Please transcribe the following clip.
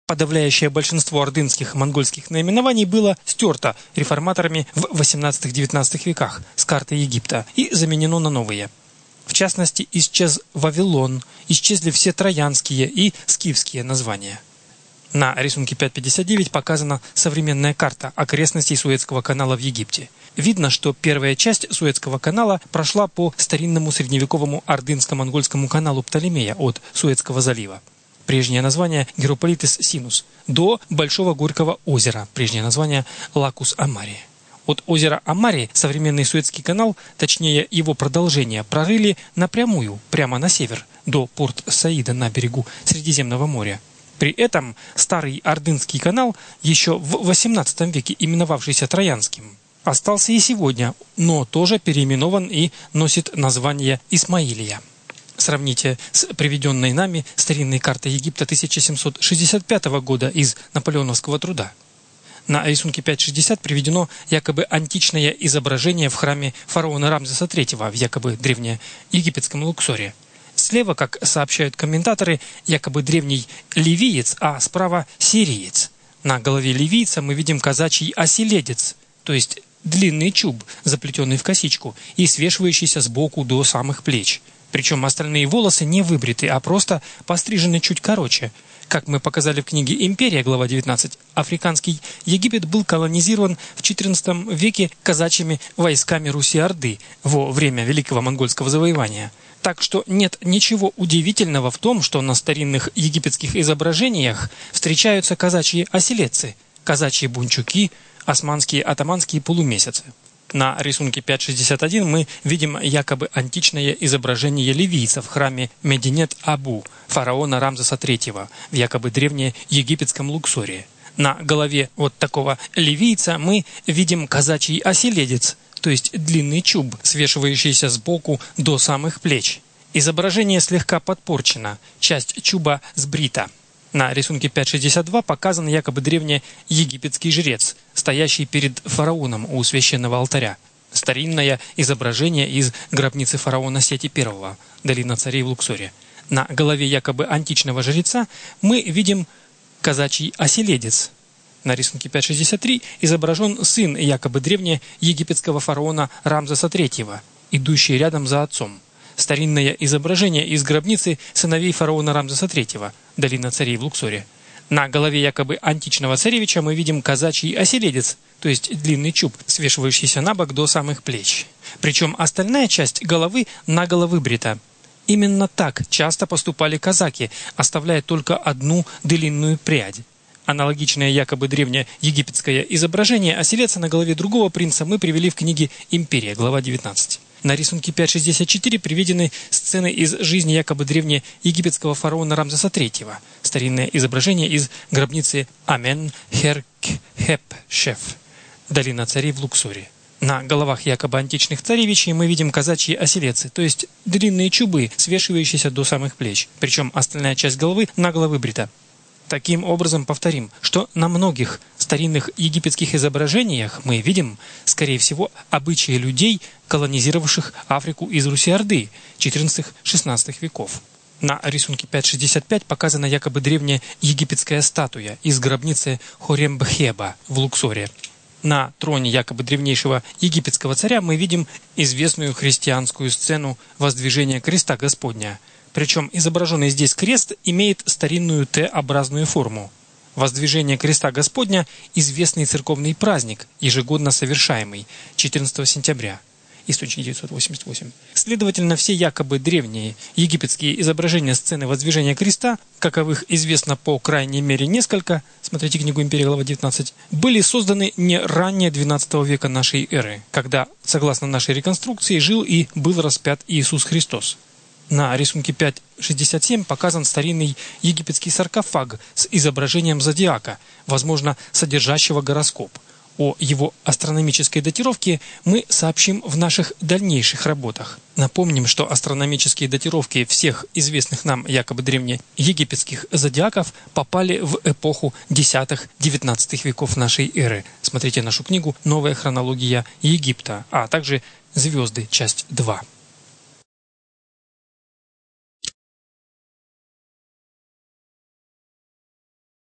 Подавляющее большинство ордынских и монгольских наименований было стерто реформаторами в XVIII-XIX веках с карты Египта и заменено на новые. В частности, исчез Вавилон, исчезли все троянские и скифские названия. На рисунке 5.59 показана современная карта окрестностей Суэцкого канала в Египте. Видно, что первая часть Суэцкого канала прошла по старинному средневековому ордынско-монгольскому каналу Птолемея от Суэцкого залива. Прежнее название Герополитес Синус, до Большого Горького озера, прежнее название Лакус Амари. От озера Амари современный Суэцкий канал, точнее его продолжение, прорыли напрямую, прямо на север, до Порт-Саида на берегу Средиземного моря. При этом старый Ордынский канал, еще в XVIII веке именовавшийся Троянским, остался и сегодня, но тоже переименован и носит название Исмаилия. Сравните с приведенной нами старинной картой Египта 1765 года из Наполеоновского труда. На рисунке 5.60 приведено якобы античное изображение в храме фараона Рамзеса III в якобы древнеегипетском Луксоре. Слева, как сообщают комментаторы, якобы древний ливиец, а справа сириец. На голове ливийца мы видим казачий оселедец, то есть длинный чуб, заплетенный в косичку и свешивающийся сбоку до самых плеч. Причем остальные волосы не выбриты, а просто пострижены чуть короче. Как мы показали в книге «Империя», глава 19, африканский Египет был колонизирован в XIV веке казачьими войсками Руси-Орды во время Великого монгольского завоевания. Так что нет ничего удивительного в том, что на старинных египетских изображениях встречаются казачьи оселедцы, казачьи бунчуки, османские атаманские полумесяцы. На рисунке 5.61 мы видим якобы античное изображение ливийца в храме Мединет-Абу, фараона Рамзеса III, в якобы древнеегипетском Луксоре. На голове вот такого ливийца мы видим казачий оселедец, то есть длинный чуб, свешивающийся сбоку до самых плеч. Изображение слегка подпорчено, часть чуба сбрита. На рисунке 5.62 показан якобы древнеегипетский жрец, стоящий перед фараоном у священного алтаря. Старинное изображение из гробницы фараона Сети I, долина царей в Луксоре. На голове якобы античного жреца мы видим казачий оселедец. На рисунке 5.63 изображен сын якобы древнеегипетского фараона Рамзеса III, идущий рядом за отцом. Старинное изображение из гробницы сыновей фараона Рамзеса III, долина царей в Луксоре. На голове якобы античного царевича мы видим казачий оселедец, то есть длинный чуб, свешивающийся на бок до самых плеч. Причем остальная часть головы наголо выбрита. Именно так часто поступали казаки, оставляя только одну длинную прядь. Аналогичное якобы древнеегипетское изображение оселедца на голове другого принца мы привели в книге «Империя», глава 19. На рисунке 5.64 приведены сцены из жизни якобы древнеегипетского фараона Рамзеса III. Старинное изображение из гробницы Амен-Хер-Кхеп-Шеф, долина царей в Луксоре. На головах якобы античных царевичей мы видим казачьи оселедцы, то есть длинные чубы, свешивающиеся до самых плеч. Причем остальная часть головы наголо выбрита. Таким образом, повторим, что на многих старинных египетских изображениях мы видим, скорее всего, обычаи людей, колонизировавших Африку из Руси-Орды XIV-XVI веков. На рисунке 5.65 показана якобы древняя египетская статуя из гробницы Хорембхеба в Луксоре. На троне якобы древнейшего египетского царя мы видим известную христианскую сцену воздвижения креста Господня. Причем изображенный здесь крест имеет старинную Т-образную форму. Воздвижение креста Господня – известный церковный праздник, ежегодно совершаемый 14 сентября из 1988. Следовательно, все якобы древние египетские изображения сцены воздвижения креста, каковых известно по крайней мере несколько, смотрите книгу «Империя», глава 19, были созданы не ранее XII века нашей эры, когда, согласно нашей реконструкции, жил и был распят Иисус Христос. На рисунке 5.67 показан старинный египетский саркофаг с изображением зодиака, возможно, содержащего гороскоп. О его астрономической датировке мы сообщим в наших дальнейших работах. Напомним, что астрономические датировки всех известных нам якобы древнеегипетских зодиаков попали в эпоху X-XIX веков нашей эры. Смотрите нашу книгу «Новая хронология Египта», а также «Звезды», часть 2.